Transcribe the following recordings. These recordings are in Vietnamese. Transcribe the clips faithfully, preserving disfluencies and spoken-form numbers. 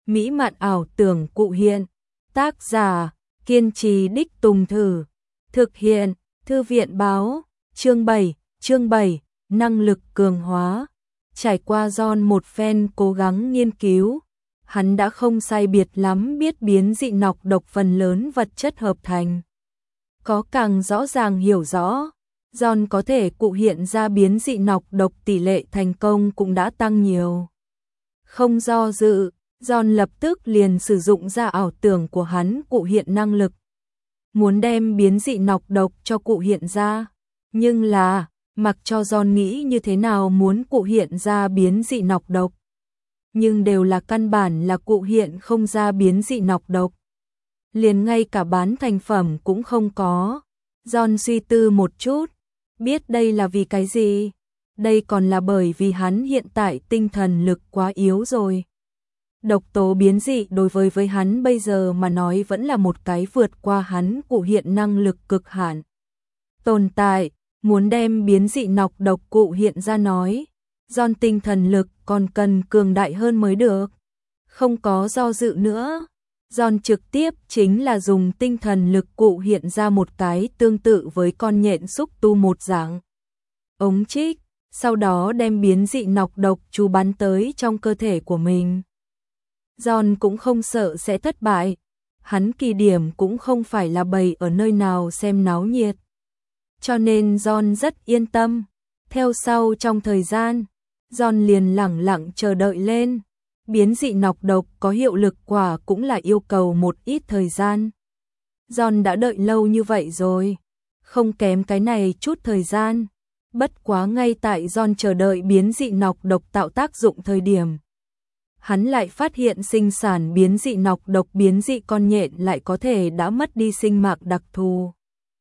Mỹ mạn ảo tưởng cụ hiện. Tác giả, kiên trì đích tùng thử. Thực hiện, Thư viện báo. Chương bảy, chương bảy, năng lực cường hóa. Trải qua John một phen cố gắng nghiên cứu, hắn đã không sai biệt lắm biết biến dị nọc độc phần lớn vật chất hợp thành. Có càng rõ ràng hiểu rõ, John có thể cụ hiện ra biến dị nọc độc tỷ lệ thành công cũng đã tăng nhiều. Không do dự, John lập tức liền sử dụng ra ảo tưởng của hắn cụ hiện năng lực. Muốn đem biến dị nọc độc cho cụ hiện ra, nhưng là, mặc cho John nghĩ như thế nào muốn cụ hiện ra biến dị nọc độc, nhưng đều là căn bản là cụ hiện không ra biến dị nọc độc. Liền ngay cả bán thành phẩm cũng không có. John suy tư một chút, biết đây là vì cái gì? Đây còn là bởi vì hắn hiện tại tinh thần lực quá yếu rồi. Độc tố biến dị đối với với hắn bây giờ mà nói vẫn là một cái vượt qua hắn cụ hiện năng lực cực hạn. Tồn tại, muốn đem biến dị nọc độc cụ hiện ra nói, John tinh thần lực còn cần cường đại hơn mới được. Không có do dự nữa, John trực tiếp chính là dùng tinh thần lực cụ hiện ra một cái tương tự với con nhện xúc tu một dạng ống trích, sau đó đem biến dị nọc độc chú bắn tới trong cơ thể của mình. John cũng không sợ sẽ thất bại, hắn kỳ điểm cũng không phải là bày ở nơi nào xem náo nhiệt. Cho nên John rất yên tâm. Theo sau trong thời gian, John liền lẳng lặng chờ đợi lên. Biến dị nọc độc có hiệu lực quả cũng là yêu cầu một ít thời gian. John đã đợi lâu như vậy rồi, không kém cái này chút thời gian. Bất quá ngay tại John chờ đợi biến dị nọc độc tạo tác dụng thời điểm, hắn lại phát hiện sinh sản biến dị nọc độc biến dị con nhện lại có thể đã mất đi sinh mạng đặc thù.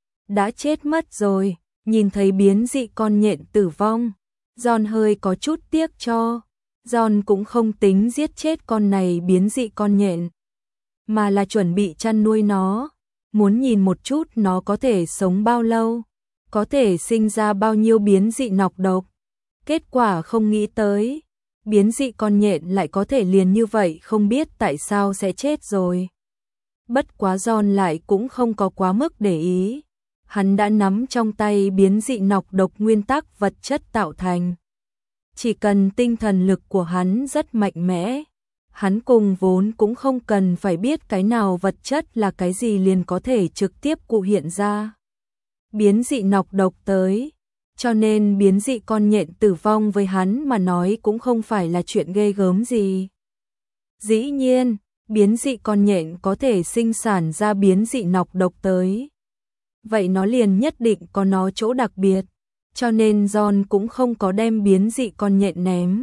Đã chết mất rồi, nhìn thấy biến dị con nhện tử vong, John hơi có chút tiếc cho. John cũng không tính giết chết con này biến dị con nhện, mà là chuẩn bị chăn nuôi nó, muốn nhìn một chút nó có thể sống bao lâu, có thể sinh ra bao nhiêu biến dị nọc độc. Kết quả không nghĩ tới, biến dị con nhện lại có thể liền như vậy không biết tại sao sẽ chết rồi. Bất quá John lại cũng không có quá mức để ý, hắn đã nắm trong tay biến dị nọc độc nguyên tắc vật chất tạo thành. Chỉ cần tinh thần lực của hắn rất mạnh mẽ, hắn cùng vốn cũng không cần phải biết cái nào vật chất là cái gì liền có thể trực tiếp cụ hiện ra biến dị nọc độc tới, cho nên biến dị con nhện tử vong với hắn mà nói cũng không phải là chuyện ghê gớm gì. Dĩ nhiên, biến dị con nhện có thể sinh sản ra biến dị nọc độc tới, vậy nó liền nhất định có nó chỗ đặc biệt. Cho nên John cũng không có đem biến dị con nhện ném,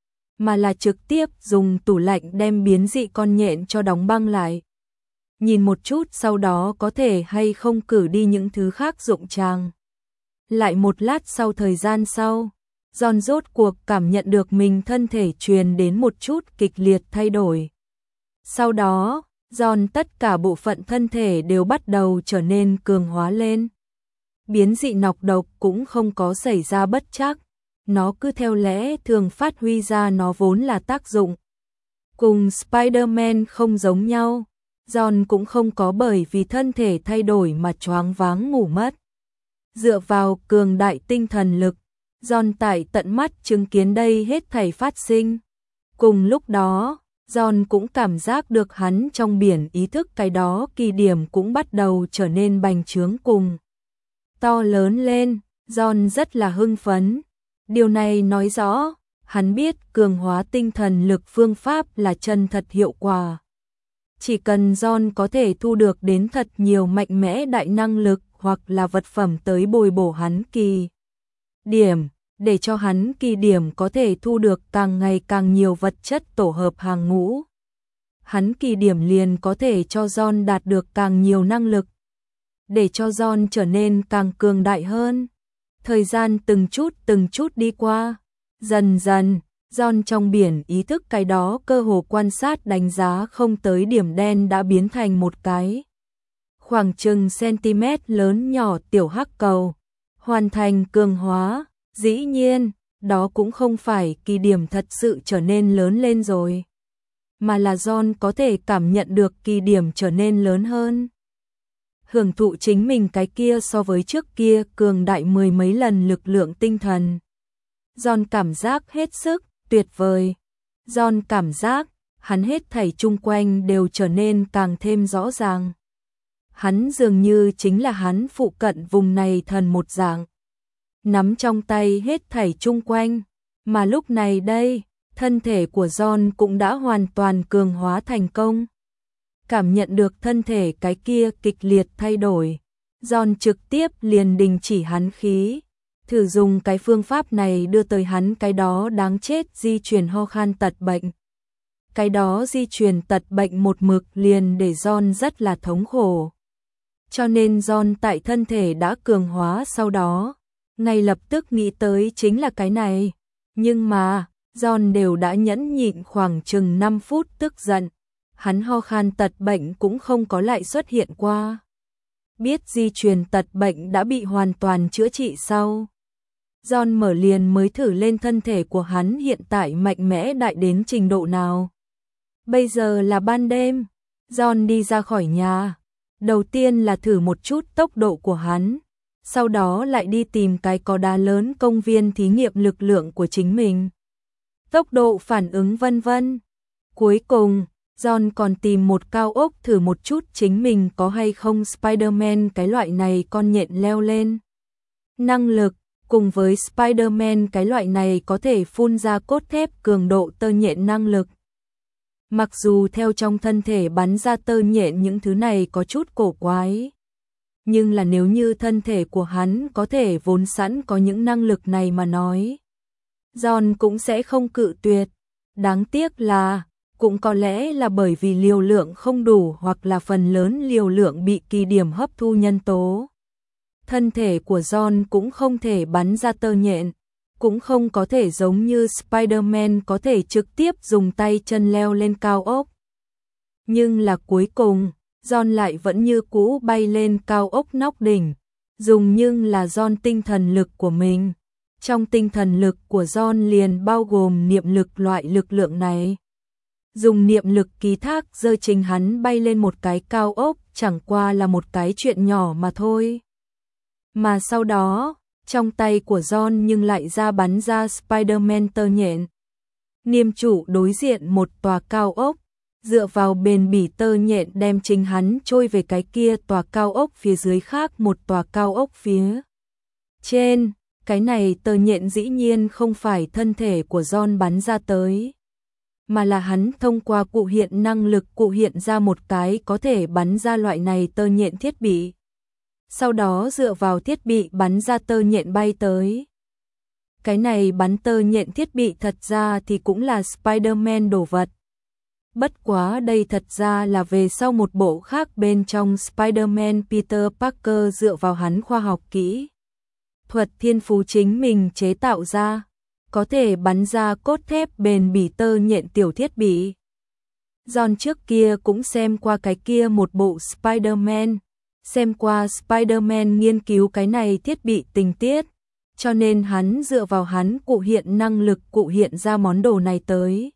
mà là trực tiếp dùng tủ lạnh đem biến dị con nhện cho đóng băng lại. Nhìn một chút sau đó có thể hay không cử đi những thứ khác dụng tràng. Lại một lát sau thời gian sau, John rốt cuộc cảm nhận được mình thân thể truyền đến một chút kịch liệt thay đổi. Sau đó, John tất cả bộ phận thân thể đều bắt đầu trở nên cường hóa lên. Biến dị nọc độc cũng không có xảy ra bất trắc, nó cứ theo lẽ thường phát huy ra nó vốn là tác dụng. Cùng Spider-Man không giống nhau, John cũng không có bởi vì thân thể thay đổi mà choáng váng ngủ mất. Dựa vào cường đại tinh thần lực, John tại tận mắt chứng kiến đây hết thảy phát sinh. Cùng lúc đó, John cũng cảm giác được hắn trong biển ý thức cái đó kỳ điểm cũng bắt đầu trở nên bành trướng cùng to lớn lên. John rất là hưng phấn. Điều này nói rõ, hắn biết cường hóa tinh thần lực phương pháp là chân thật hiệu quả. Chỉ cần John có thể thu được đến thật nhiều mạnh mẽ đại năng lực hoặc là vật phẩm tới bồi bổ hắn kỳ điểm, để cho hắn kỳ điểm có thể thu được càng ngày càng nhiều vật chất tổ hợp hàng ngũ. Hắn kỳ điểm liền có thể cho John đạt được càng nhiều năng lực, để cho John trở nên càng cường đại hơn. Thời gian từng chút từng chút đi qua, dần dần, John trong biển ý thức cái đó cơ hồ quan sát đánh giá không tới điểm đen đã biến thành một cái khoảng chừng cm lớn nhỏ tiểu hắc cầu, hoàn thành cường hóa. Dĩ nhiên, đó cũng không phải kỳ điểm thật sự trở nên lớn lên rồi, mà là John có thể cảm nhận được kỳ điểm trở nên lớn hơn. Hưởng thụ chính mình cái kia so với trước kia cường đại mười mấy lần lực lượng tinh thần. John cảm giác hết sức tuyệt vời. John cảm giác hắn hết thảy chung quanh đều trở nên càng thêm rõ ràng. Hắn dường như chính là hắn phụ cận vùng này thần một dạng. Nắm trong tay hết thảy chung quanh, mà lúc này đây, thân thể của John cũng đã hoàn toàn cường hóa thành công. Cảm nhận được thân thể cái kia kịch liệt thay đổi, John trực tiếp liền đình chỉ hắn khí, thử dùng cái phương pháp này đưa tới hắn cái đó đáng chết di truyền ho khan tật bệnh. Cái đó di truyền tật bệnh một mực liền để John rất là thống khổ. Cho nên John tại thân thể đã cường hóa sau đó, ngay lập tức nghĩ tới chính là cái này. Nhưng mà, John đều đã nhẫn nhịn khoảng chừng năm phút tức giận. Hắn ho khan tật bệnh cũng không có lại xuất hiện qua. Biết di truyền tật bệnh đã bị hoàn toàn chữa trị sau, John mở liền mới thử lên thân thể của hắn hiện tại mạnh mẽ đại đến trình độ nào. Bây giờ là ban đêm, John đi ra khỏi nhà. Đầu tiên là thử một chút tốc độ của hắn, sau đó lại đi tìm cái có đá lớn công viên thí nghiệm lực lượng của chính mình. Tốc độ phản ứng vân vân. Cuối cùng, John còn tìm một cao ốc thử một chút chính mình có hay không Spider-Man cái loại này con nhện leo lên. Năng lực, cùng với Spider-Man cái loại này có thể phun ra cốt thép cường độ tơ nhện năng lực. Mặc dù theo trong thân thể bắn ra tơ nhện những thứ này có chút cổ quái, nhưng là nếu như thân thể của hắn có thể vốn sẵn có những năng lực này mà nói, John cũng sẽ không cự tuyệt. Đáng tiếc là, cũng có lẽ là bởi vì liều lượng không đủ hoặc là phần lớn liều lượng bị kỳ điểm hấp thu nhân tố. Thân thể của John cũng không thể bắn ra tơ nhện, cũng không có thể giống như Spider-Man có thể trực tiếp dùng tay chân leo lên cao ốc. Nhưng là cuối cùng, John lại vẫn như cũ bay lên cao ốc nóc đỉnh, dùng nhưng là John tinh thần lực của mình. Trong tinh thần lực của John liền bao gồm niệm lực loại lực lượng này. Dùng niệm lực ký thác rơi trình hắn bay lên một cái cao ốc chẳng qua là một cái chuyện nhỏ mà thôi. Mà sau đó, trong tay của John nhưng lại ra bắn ra Spider-Man tơ nhện. Niêm chủ đối diện một tòa cao ốc, dựa vào bền bỉ tơ nhện đem chính hắn trôi về cái kia tòa cao ốc phía dưới khác một tòa cao ốc phía trên. Cái này tơ nhện dĩ nhiên không phải thân thể của John bắn ra tới, mà là hắn thông qua cụ hiện năng lực cụ hiện ra một cái có thể bắn ra loại này tơ nhện thiết bị. Sau đó dựa vào thiết bị bắn ra tơ nhện bay tới. Cái này bắn tơ nhện thiết bị thật ra thì cũng là Spider-Man đồ vật. Bất quá đây thật ra là về sau một bộ khác bên trong Spider-Man Peter Parker dựa vào hắn khoa học kỹ thuật thiên phú chính mình chế tạo ra, có thể bắn ra cốt thép bền bỉ tơ nhện tiểu thiết bị. John trước kia cũng xem qua cái kia một bộ Spider-Man, xem qua Spider-Man nghiên cứu cái này thiết bị tình tiết, cho nên hắn dựa vào hắn cụ hiện năng lực cụ hiện ra món đồ này tới.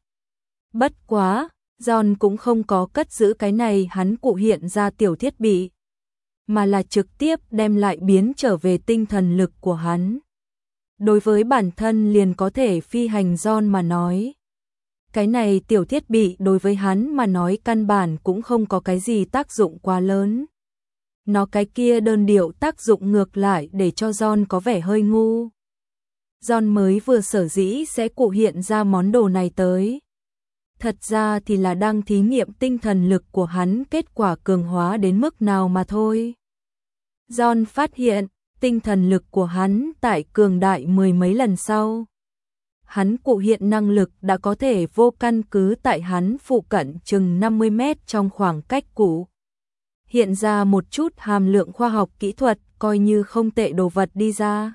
Bất quá, John cũng không có cất giữ cái này hắn cụ hiện ra tiểu thiết bị, mà là trực tiếp đem lại biến trở về tinh thần lực của hắn. Đối với bản thân liền có thể phi hành John mà nói, cái này tiểu thiết bị đối với hắn mà nói căn bản cũng không có cái gì tác dụng quá lớn. Nó cái kia đơn điệu tác dụng ngược lại để cho John có vẻ hơi ngu. John mới vừa sở dĩ sẽ cụ hiện ra món đồ này tới, thật ra thì là đang thí nghiệm tinh thần lực của hắn kết quả cường hóa đến mức nào mà thôi. John phát hiện, tinh thần lực của hắn tại cường đại mười mấy lần sau, hắn cụ hiện năng lực đã có thể vô căn cứ tại hắn phụ cận chừng năm mươi mét trong khoảng cách cũ. Hiện ra một chút hàm lượng khoa học kỹ thuật coi như không tệ đồ vật đi ra.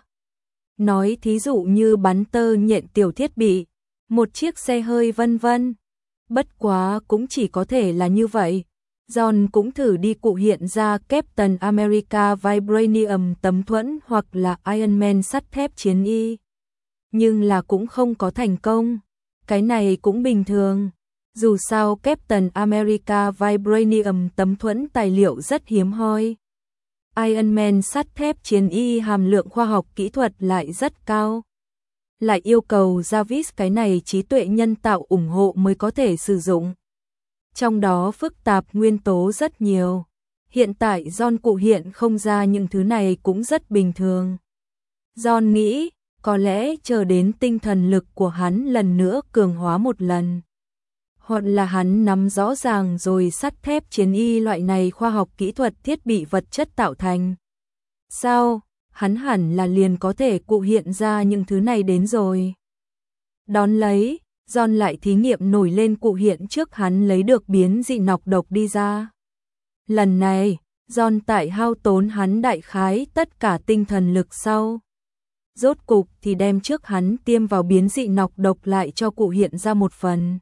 Nói thí dụ như bắn tơ nhện tiểu thiết bị, một chiếc xe hơi vân vân. Bất quá cũng chỉ có thể là như vậy. John cũng thử đi cụ hiện ra Captain America Vibranium tấm thuẫn hoặc là Iron Man sắt thép chiến y. Nhưng là cũng không có thành công. Cái này cũng bình thường. Dù sao Captain America Vibranium tấm thuẫn tài liệu rất hiếm hoi. Iron Man sắt thép chiến y hàm lượng khoa học kỹ thuật lại rất cao. Lại yêu cầu Jarvis cái này trí tuệ nhân tạo ủng hộ mới có thể sử dụng. Trong đó phức tạp nguyên tố rất nhiều. Hiện tại John cụ hiện không ra những thứ này cũng rất bình thường. John nghĩ, có lẽ chờ đến tinh thần lực của hắn lần nữa cường hóa một lần. Hoặc là hắn nắm rõ ràng rồi sắt thép chiến y loại này khoa học kỹ thuật thiết bị vật chất tạo thành. Sao, hắn hẳn là liền có thể cụ hiện ra những thứ này đến rồi. Đón lấy, John lại thí nghiệm nổi lên cụ hiện trước hắn lấy được biến dị nọc độc đi ra. Lần này, John tại hao tốn hắn đại khái tất cả tinh thần lực sau. Rốt cục thì đem trước hắn tiêm vào biến dị nọc độc lại cho cụ hiện ra một phần.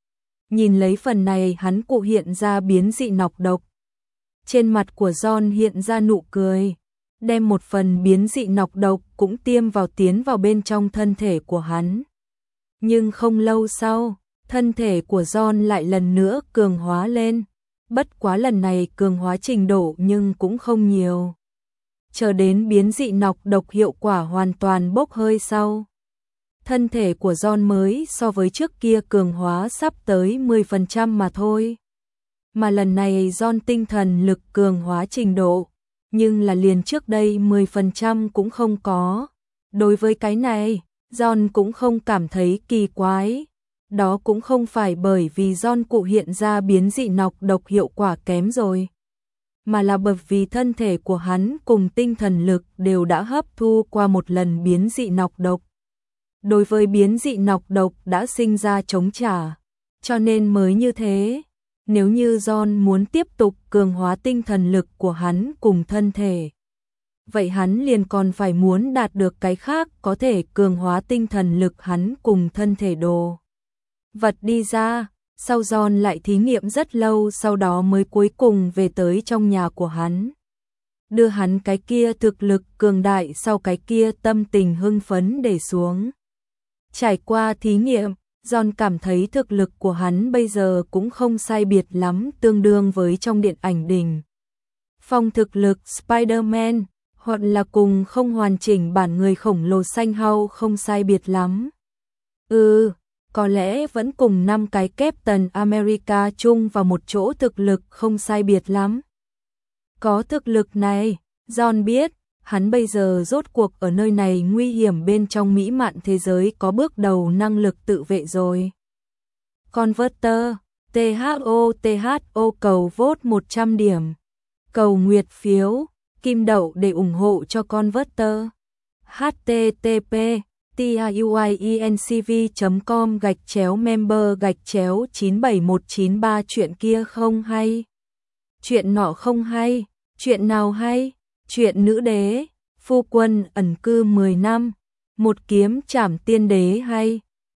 Nhìn lấy phần này hắn cụ hiện ra biến dị nọc độc. Trên mặt của John hiện ra nụ cười. Đem một phần biến dị nọc độc cũng tiêm vào tiến vào bên trong thân thể của hắn. Nhưng không lâu sau, thân thể của John lại lần nữa cường hóa lên. Bất quá lần này cường hóa trình độ nhưng cũng không nhiều. Chờ đến biến dị nọc độc hiệu quả hoàn toàn bốc hơi sau. Thân thể của John mới so với trước kia cường hóa sắp tới mười phần trăm mà thôi. Mà lần này John tinh thần lực cường hóa trình độ, nhưng là liền trước đây mười phần trăm cũng không có. Đối với cái này, John cũng không cảm thấy kỳ quái. Đó cũng không phải bởi vì John cụ hiện ra biến dị nọc độc hiệu quả kém rồi, mà là bởi vì thân thể của hắn cùng tinh thần lực đều đã hấp thu qua một lần biến dị nọc độc. Đối với biến dị nọc độc đã sinh ra chống trả, cho nên mới như thế. Nếu như John muốn tiếp tục cường hóa tinh thần lực của hắn cùng thân thể, vậy hắn liền còn phải muốn đạt được cái khác có thể cường hóa tinh thần lực hắn cùng thân thể đồ vật đi ra. Sau John lại thí nghiệm rất lâu sau đó mới cuối cùng về tới trong nhà của hắn. Đưa hắn cái kia thực lực cường đại sau cái kia tâm tình hưng phấn để xuống. Trải qua thí nghiệm, John cảm thấy thực lực của hắn bây giờ cũng không sai biệt lắm, tương đương với trong điện ảnh đỉnh phong thực lực Spider-Man, hoặc là cùng không hoàn chỉnh bản người khổng lồ xanh hao không sai biệt lắm. Ừ, có lẽ vẫn cùng năm cái Captain America chung vào một chỗ thực lực không sai biệt lắm. Có thực lực này, John biết, hắn bây giờ rốt cuộc ở nơi này nguy hiểm bên trong mỹ mạn thế giới có bước đầu năng lực tự vệ rồi. Converter, tê hát o tê hát o cầu vote một trăm điểm. Cầu nguyệt phiếu, kim đậu để ủng hộ cho Converter. hát tê tê pê tiuiencv chấm com gạch chéo member gạch chéo chín bảy một chín ba chuyện kia không hay. Chuyện nọ không hay, chuyện nào hay? Chuyện nữ đế, phu quân ẩn cư mười năm, một kiếm trảm tiên đế hay.